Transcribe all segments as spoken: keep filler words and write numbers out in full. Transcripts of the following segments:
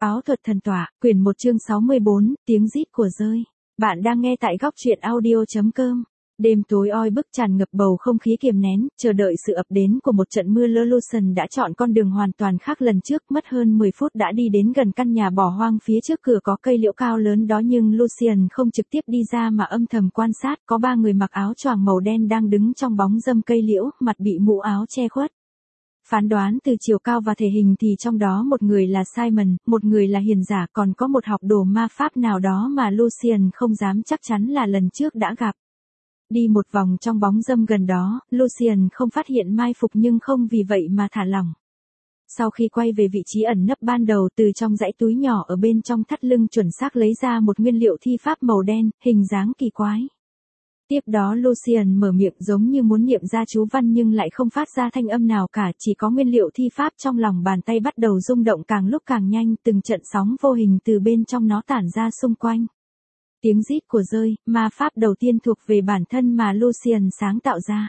Áo thuật thần tỏa, quyển một chương sáu mươi bốn, tiếng rít của rơi. Bạn đang nghe tại góc truyện audio.com. Đêm tối oi bức tràn ngập bầu không khí kiềm nén, chờ đợi sự ập đến của một trận mưa lơ. Lucian đã chọn con đường hoàn toàn khác lần trước, mất hơn mười phút đã đi đến gần căn nhà bỏ hoang phía trước cửa có cây liễu cao lớn đó, nhưng Lucian không trực tiếp đi ra mà âm thầm quan sát, có ba người mặc áo choàng màu đen đang đứng trong bóng râm cây liễu, mặt bị mũ áo che khuất. Phán đoán từ chiều cao và thể hình thì trong đó một người là Simon, một người là hiền giả, còn có một học đồ ma pháp nào đó mà Lucian không dám chắc chắn là lần trước đã gặp. Đi một vòng trong bóng râm gần đó, Lucian không phát hiện mai phục nhưng không vì vậy mà thả lỏng. Sau khi quay về vị trí ẩn nấp ban đầu, từ trong dãy túi nhỏ ở bên trong thắt lưng chuẩn xác lấy ra một nguyên liệu thi pháp màu đen, hình dáng kỳ quái. Tiếp đó Lucian mở miệng giống như muốn niệm ra chú văn nhưng lại không phát ra thanh âm nào cả, chỉ có nguyên liệu thi pháp trong lòng bàn tay bắt đầu rung động càng lúc càng nhanh, từng trận sóng vô hình từ bên trong nó tản ra xung quanh. Tiếng rít của rơi, ma pháp đầu tiên thuộc về bản thân mà Lucian sáng tạo ra.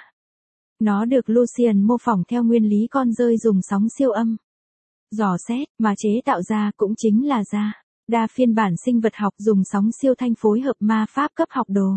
Nó được Lucian mô phỏng theo nguyên lý con rơi dùng sóng siêu âm dò xét mà chế tạo ra, cũng chính là ra đa phiên bản sinh vật học dùng sóng siêu thanh phối hợp ma pháp cấp học đồ.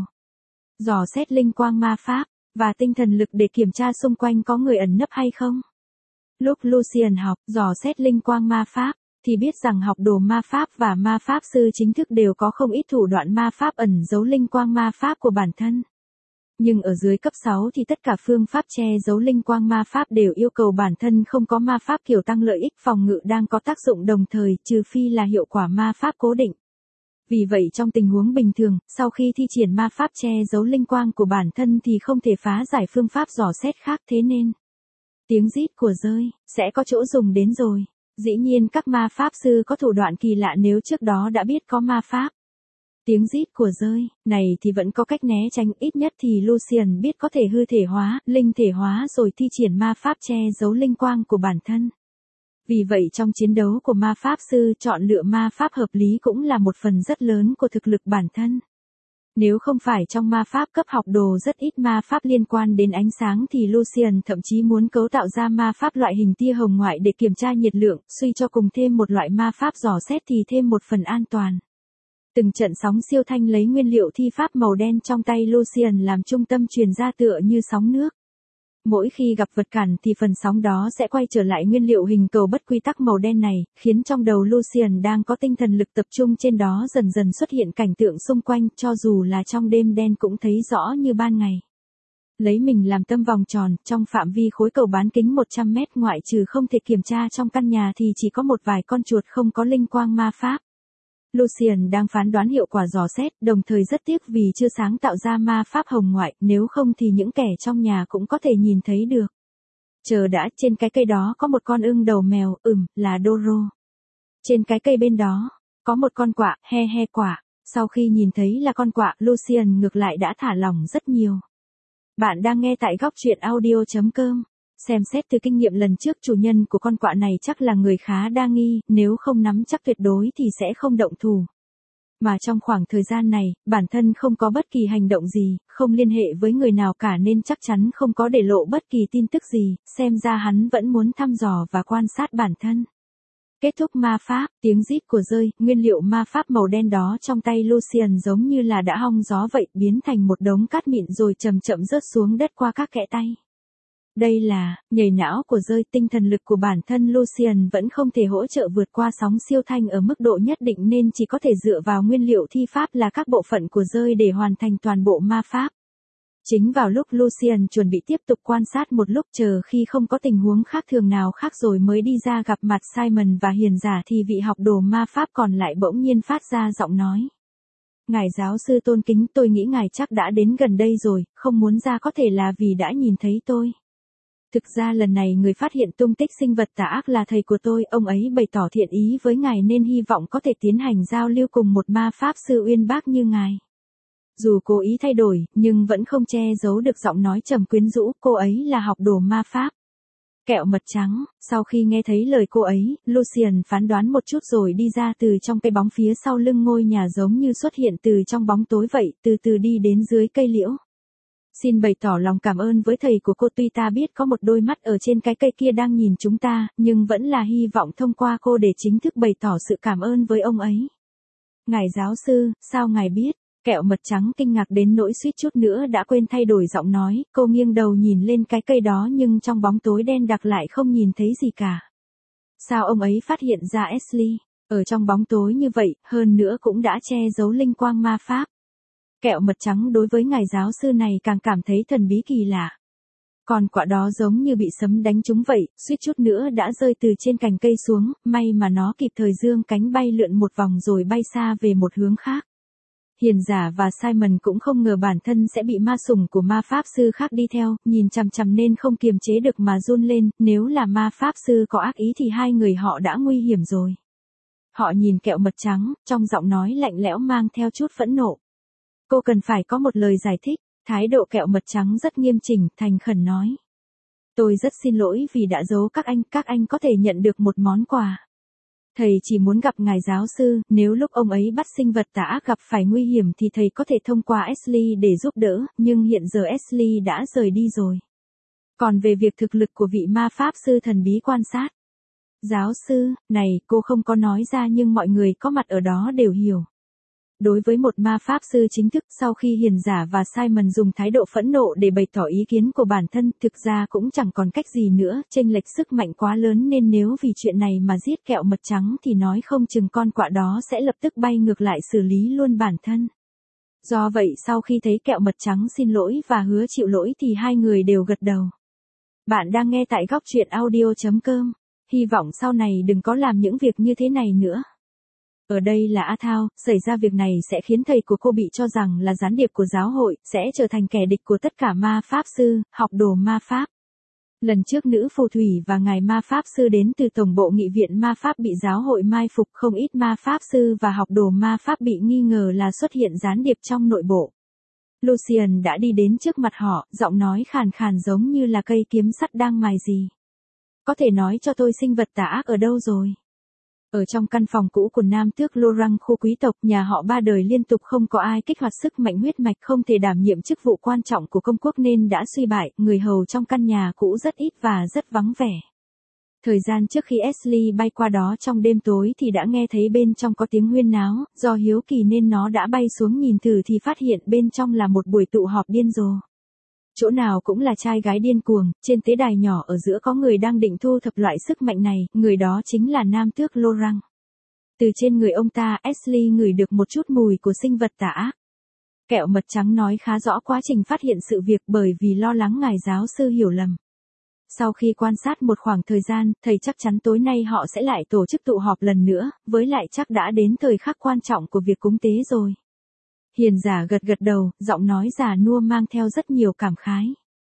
Dò xét linh quang ma pháp, và tinh thần lực để kiểm tra xung quanh có người ẩn nấp hay không. Lúc Lucian học, dò xét linh quang ma pháp, thì biết rằng học đồ ma pháp và ma pháp sư chính thức đều có không ít thủ đoạn ma pháp ẩn giấu linh quang ma pháp của bản thân. Nhưng ở dưới cấp sáu thì tất cả phương pháp che giấu linh quang ma pháp đều yêu cầu bản thân không có ma pháp kiểu tăng lợi ích phòng ngự đang có tác dụng đồng thời, trừ phi là hiệu quả ma pháp cố định. Vì vậy trong tình huống bình thường, sau khi thi triển ma pháp che giấu linh quang của bản thân thì không thể phá giải phương pháp dò xét khác, thế nên tiếng rít của rơi sẽ có chỗ dùng đến rồi. Dĩ nhiên các ma pháp sư có thủ đoạn kỳ lạ nếu trước đó đã biết có ma pháp. Tiếng rít của rơi này thì vẫn có cách né tránh, ít nhất thì Lucian biết có thể hư thể hóa, linh thể hóa rồi thi triển ma pháp che giấu linh quang của bản thân. Vì vậy trong chiến đấu của ma pháp sư, chọn lựa ma pháp hợp lý cũng là một phần rất lớn của thực lực bản thân. Nếu không phải trong ma pháp cấp học đồ rất ít ma pháp liên quan đến ánh sáng thì Lucian thậm chí muốn cấu tạo ra ma pháp loại hình tia hồng ngoại để kiểm tra nhiệt lượng, suy cho cùng thêm một loại ma pháp dò xét thì thêm một phần an toàn. Từng trận sóng siêu thanh lấy nguyên liệu thi pháp màu đen trong tay Lucian làm trung tâm truyền ra tựa như sóng nước. Mỗi khi gặp vật cản thì phần sóng đó sẽ quay trở lại nguyên liệu hình cầu bất quy tắc màu đen này, khiến trong đầu Lucian đang có tinh thần lực tập trung trên đó dần dần xuất hiện cảnh tượng xung quanh, cho dù là trong đêm đen cũng thấy rõ như ban ngày. Lấy mình làm tâm vòng tròn, trong phạm vi khối cầu bán kính một trăm mét, ngoại trừ không thể kiểm tra trong căn nhà thì chỉ có một vài con chuột không có linh quang ma pháp. Lucian đang phán đoán hiệu quả dò xét, đồng thời rất tiếc vì chưa sáng tạo ra ma pháp hồng ngoại, nếu không thì những kẻ trong nhà cũng có thể nhìn thấy được. Chờ đã, trên cái cây đó có một con ưng đầu mèo, ừm, là Doro. Trên cái cây bên đó, có một con quạ, he he quạ. Sau khi nhìn thấy là con quạ, Lucian ngược lại đã thả lỏng rất nhiều. Bạn đang nghe tại góc truyện audio.com. Xem xét từ kinh nghiệm lần trước, chủ nhân của con quạ này chắc là người khá đa nghi, nếu không nắm chắc tuyệt đối thì sẽ không động thủ. Mà trong khoảng thời gian này, bản thân không có bất kỳ hành động gì, không liên hệ với người nào cả nên chắc chắn không có để lộ bất kỳ tin tức gì, xem ra hắn vẫn muốn thăm dò và quan sát bản thân. Kết thúc ma pháp, tiếng rít của rơi, nguyên liệu ma pháp màu đen đó trong tay Lucian giống như là đã hong gió vậy, biến thành một đống cát mịn rồi chậm chậm rớt xuống đất qua các kẽ tay. Đây là nhảy não của rơi, tinh thần lực của bản thân Lucian vẫn không thể hỗ trợ vượt qua sóng siêu thanh ở mức độ nhất định nên chỉ có thể dựa vào nguyên liệu thi pháp là các bộ phận của rơi để hoàn thành toàn bộ ma pháp. Chính vào lúc Lucian chuẩn bị tiếp tục quan sát một lúc, chờ khi không có tình huống khác thường nào khác rồi mới đi ra gặp mặt Simon và hiền giả thì vị học đồ ma pháp còn lại bỗng nhiên phát ra giọng nói. Ngài giáo sư tôn kính, tôi nghĩ ngài chắc đã đến gần đây rồi, không muốn ra có thể là vì đã nhìn thấy tôi. Thực ra lần này người phát hiện tung tích sinh vật tà ác là thầy của tôi, ông ấy bày tỏ thiện ý với ngài nên hy vọng có thể tiến hành giao lưu cùng một ma pháp sư uyên bác như ngài. Dù cố ý thay đổi, nhưng vẫn không che giấu được giọng nói trầm quyến rũ, cô ấy là học đồ ma pháp. Kẹo mật trắng, sau khi nghe thấy lời cô ấy, Lucian phán đoán một chút rồi đi ra từ trong cái bóng phía sau lưng ngôi nhà giống như xuất hiện từ trong bóng tối vậy, từ từ đi đến dưới cây liễu. Xin bày tỏ lòng cảm ơn với thầy của cô, tuy ta biết có một đôi mắt ở trên cái cây kia đang nhìn chúng ta, nhưng vẫn là hy vọng thông qua cô để chính thức bày tỏ sự cảm ơn với ông ấy. Ngài giáo sư, sao ngài biết? Kẹo mật trắng kinh ngạc đến nỗi suýt chút nữa đã quên thay đổi giọng nói, cô nghiêng đầu nhìn lên cái cây đó nhưng trong bóng tối đen đặc lại không nhìn thấy gì cả. Sao ông ấy phát hiện ra Ashley? Ở trong bóng tối như vậy, hơn nữa cũng đã che giấu linh quang ma pháp. Kẹo mật trắng đối với ngài giáo sư này càng cảm thấy thần bí kỳ lạ. Còn quả đó giống như bị sấm đánh trúng vậy, suýt chút nữa đã rơi từ trên cành cây xuống, may mà nó kịp thời dương cánh bay lượn một vòng rồi bay xa về một hướng khác. Hiền giả và Simon cũng không ngờ bản thân sẽ bị ma sủng của ma pháp sư khác đi theo, nhìn chằm chằm nên không kiềm chế được mà run lên, nếu là ma pháp sư có ác ý thì hai người họ đã nguy hiểm rồi. Họ nhìn kẹo mật trắng, trong giọng nói lạnh lẽo mang theo chút phẫn nộ. Cô cần phải có một lời giải thích, thái độ kẹo mật trắng rất nghiêm chỉnh, thành khẩn nói. Tôi rất xin lỗi vì đã giấu các anh, các anh có thể nhận được một món quà. Thầy chỉ muốn gặp ngài giáo sư, nếu lúc ông ấy bắt sinh vật tà ác gặp phải nguy hiểm thì thầy có thể thông qua Ashley để giúp đỡ, nhưng hiện giờ Ashley đã rời đi rồi. Còn về việc thực lực của vị ma pháp sư thần bí quan sát. Giáo sư, này, cô không có nói ra nhưng mọi người có mặt ở đó đều hiểu. Đối với một ma pháp sư chính thức, sau khi hiền giả và Simon dùng thái độ phẫn nộ để bày tỏ ý kiến của bản thân, thực ra cũng chẳng còn cách gì nữa, chênh lệch sức mạnh quá lớn nên nếu vì chuyện này mà giết kẹo mật trắng thì nói không chừng con quạ đó sẽ lập tức bay ngược lại xử lý luôn bản thân. Do vậy sau khi thấy kẹo mật trắng xin lỗi và hứa chịu lỗi thì hai người đều gật đầu. Bạn đang nghe tại góc truyện audio chấm com. Hy vọng sau này đừng có làm những việc như thế này nữa. Ở đây là A Thao, xảy ra việc này sẽ khiến thầy của cô bị cho rằng là gián điệp của giáo hội, sẽ trở thành kẻ địch của tất cả ma pháp sư, học đồ ma pháp. Lần trước nữ phù thủy và ngài ma pháp sư đến từ tổng bộ nghị viện ma pháp bị giáo hội mai phục, không ít ma pháp sư và học đồ ma pháp bị nghi ngờ là xuất hiện gián điệp trong nội bộ. Lucian đã đi đến trước mặt họ, giọng nói khàn khàn giống như là cây kiếm sắt đang mài gì. Có thể nói cho tôi sinh vật tà ác ở đâu rồi? Ở trong căn phòng cũ của nam tước Laurent, khu quý tộc, nhà họ ba đời liên tục không có ai kích hoạt sức mạnh huyết mạch, không thể đảm nhiệm chức vụ quan trọng của công quốc nên đã suy bại, người hầu trong căn nhà cũ rất ít và rất vắng vẻ. Thời gian trước khi Ashley bay qua đó trong đêm tối thì đã nghe thấy bên trong có tiếng huyên náo, do hiếu kỳ nên nó đã bay xuống nhìn thử thì phát hiện bên trong là một buổi tụ họp điên rồ. Chỗ nào cũng là trai gái điên cuồng, trên tế đài nhỏ ở giữa có người đang định thu thập loại sức mạnh này, người đó chính là nam tước Laurent. Từ trên người ông ta, Ashley ngửi được một chút mùi của sinh vật tà ác. Kẹo mật trắng nói khá rõ quá trình phát hiện sự việc bởi vì lo lắng ngài giáo sư hiểu lầm. Sau khi quan sát một khoảng thời gian, thầy chắc chắn tối nay họ sẽ lại tổ chức tụ họp lần nữa, với lại chắc đã đến thời khắc quan trọng của việc cúng tế rồi. Hiền giả gật gật đầu, giọng nói già nua mang theo rất nhiều cảm khái.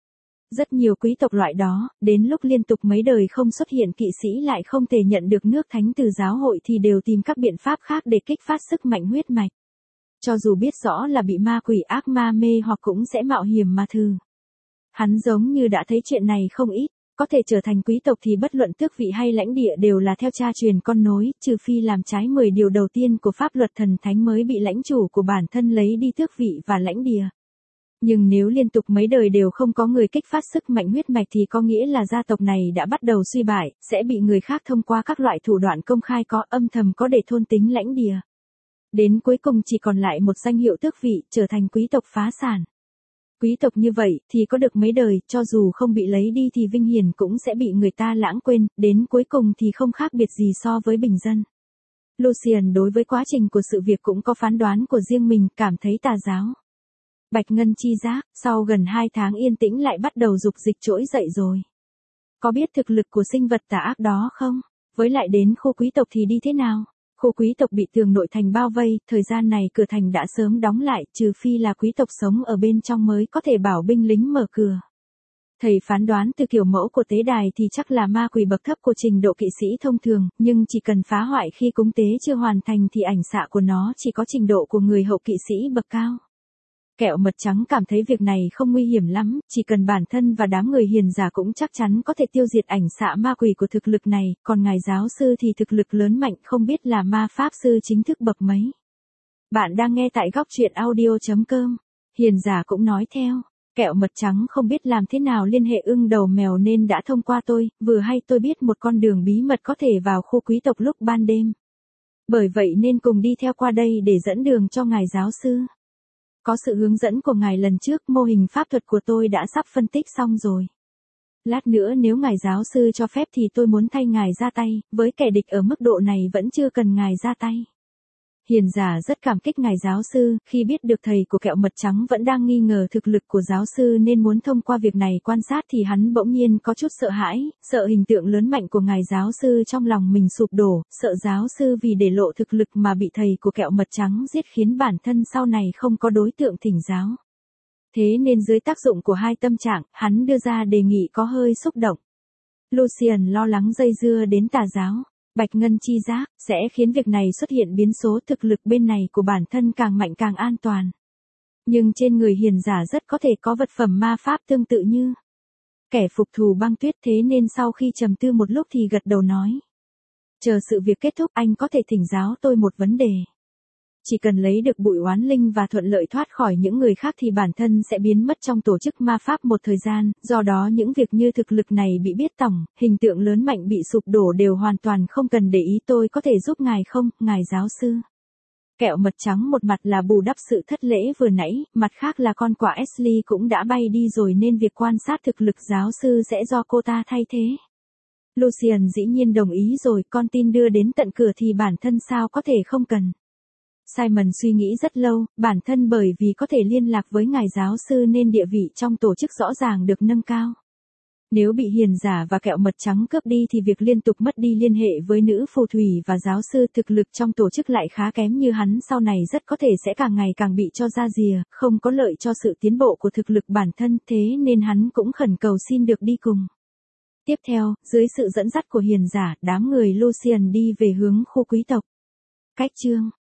Rất nhiều quý tộc loại đó, đến lúc liên tục mấy đời không xuất hiện kỵ sĩ lại không thể nhận được nước thánh từ giáo hội thì đều tìm các biện pháp khác để kích phát sức mạnh huyết mạch. Cho dù biết rõ là bị ma quỷ ác ma mê hoặc cũng sẽ mạo hiểm mà thử. Hắn giống như đã thấy chuyện này không ít. Có thể trở thành quý tộc thì bất luận tước vị hay lãnh địa đều là theo cha truyền con nối, trừ phi làm trái mười điều đầu tiên của pháp luật thần thánh mới bị lãnh chủ của bản thân lấy đi tước vị và lãnh địa. Nhưng nếu liên tục mấy đời đều không có người kích phát sức mạnh huyết mạch thì có nghĩa là gia tộc này đã bắt đầu suy bại, sẽ bị người khác thông qua các loại thủ đoạn công khai có âm thầm có để thôn tính lãnh địa. Đến cuối cùng chỉ còn lại một danh hiệu tước vị, trở thành quý tộc phá sản. Quý tộc như vậy thì có được mấy đời, cho dù không bị lấy đi thì vinh hiển cũng sẽ bị người ta lãng quên, đến cuối cùng thì không khác biệt gì so với bình dân. Lucian đối với quá trình của sự việc cũng có phán đoán của riêng mình, cảm thấy tà giáo. Bạch ngân chi giác, sau gần hai tháng yên tĩnh lại bắt đầu dục dịch trỗi dậy rồi. Có biết thực lực của sinh vật tà ác đó không? Với lại đến khu quý tộc thì đi thế nào? Khu quý tộc bị tường nội thành bao vây, thời gian này cửa thành đã sớm đóng lại, trừ phi là quý tộc sống ở bên trong mới có thể bảo binh lính mở cửa. Thầy phán đoán từ kiểu mẫu của tế đài thì chắc là ma quỷ bậc thấp của trình độ kỵ sĩ thông thường, nhưng chỉ cần phá hoại khi cúng tế chưa hoàn thành thì ảnh xạ của nó chỉ có trình độ của người hậu kỵ sĩ bậc cao. Kẹo mật trắng cảm thấy việc này không nguy hiểm lắm, chỉ cần bản thân và đám người hiền giả cũng chắc chắn có thể tiêu diệt ảnh xạ ma quỷ của thực lực này, còn ngài giáo sư thì thực lực lớn mạnh không biết là ma pháp sư chính thức bậc mấy. Bạn đang nghe tại góc truyện audio chấm com. Hiền giả cũng nói theo. Kẹo mật trắng không biết làm thế nào liên hệ ưng đầu mèo nên đã thông qua tôi, vừa hay tôi biết một con đường bí mật có thể vào khu quý tộc lúc ban đêm. Bởi vậy nên cùng đi theo qua đây để dẫn đường cho ngài giáo sư. Có sự hướng dẫn của ngài lần trước, mô hình pháp thuật của tôi đã sắp phân tích xong rồi. Lát nữa nếu ngài giáo sư cho phép thì tôi muốn thay ngài ra tay, với kẻ địch ở mức độ này vẫn chưa cần ngài ra tay. Hiền giả rất cảm kích ngài giáo sư, khi biết được thầy của kẹo mật trắng vẫn đang nghi ngờ thực lực của giáo sư nên muốn thông qua việc này quan sát thì hắn bỗng nhiên có chút sợ hãi, sợ hình tượng lớn mạnh của ngài giáo sư trong lòng mình sụp đổ, sợ giáo sư vì để lộ thực lực mà bị thầy của kẹo mật trắng giết khiến bản thân sau này không có đối tượng thỉnh giáo. Thế nên dưới tác dụng của hai tâm trạng, hắn đưa ra đề nghị có hơi xúc động. Lucian lo lắng dây dưa đến tà giáo. Bạch ngân chi giác, sẽ khiến việc này xuất hiện biến số thực lực bên này của bản thân càng mạnh càng an toàn. Nhưng trên người hiền giả rất có thể có vật phẩm ma pháp tương tự như kẻ phục thù băng tuyết, thế nên sau khi trầm tư một lúc thì gật đầu nói. Chờ sự việc kết thúc anh có thể thỉnh giáo tôi một vấn đề. Chỉ cần lấy được bụi oán linh và thuận lợi thoát khỏi những người khác thì bản thân sẽ biến mất trong tổ chức ma pháp một thời gian, do đó những việc như thực lực này bị biết tỏng, hình tượng lớn mạnh bị sụp đổ đều hoàn toàn không cần để ý. Tôi có thể giúp ngài không, ngài giáo sư? Kẹo mật trắng một mặt là bù đắp sự thất lễ vừa nãy, mặt khác là con quạ Ashley cũng đã bay đi rồi nên việc quan sát thực lực giáo sư sẽ do cô ta thay thế. Lucian dĩ nhiên đồng ý rồi, con tin đưa đến tận cửa thì bản thân sao có thể không cần. Simon suy nghĩ rất lâu, bản thân bởi vì có thể liên lạc với ngài giáo sư nên địa vị trong tổ chức rõ ràng được nâng cao. Nếu bị hiền giả và kẹo mật trắng cướp đi thì việc liên tục mất đi liên hệ với nữ phù thủy và giáo sư thực lực trong tổ chức lại khá kém như hắn sau này rất có thể sẽ càng ngày càng bị cho ra rìa, không có lợi cho sự tiến bộ của thực lực bản thân, thế nên hắn cũng khẩn cầu xin được đi cùng. Tiếp theo, dưới sự dẫn dắt của hiền giả, đám người Lucian đi về hướng khu quý tộc. Cách chương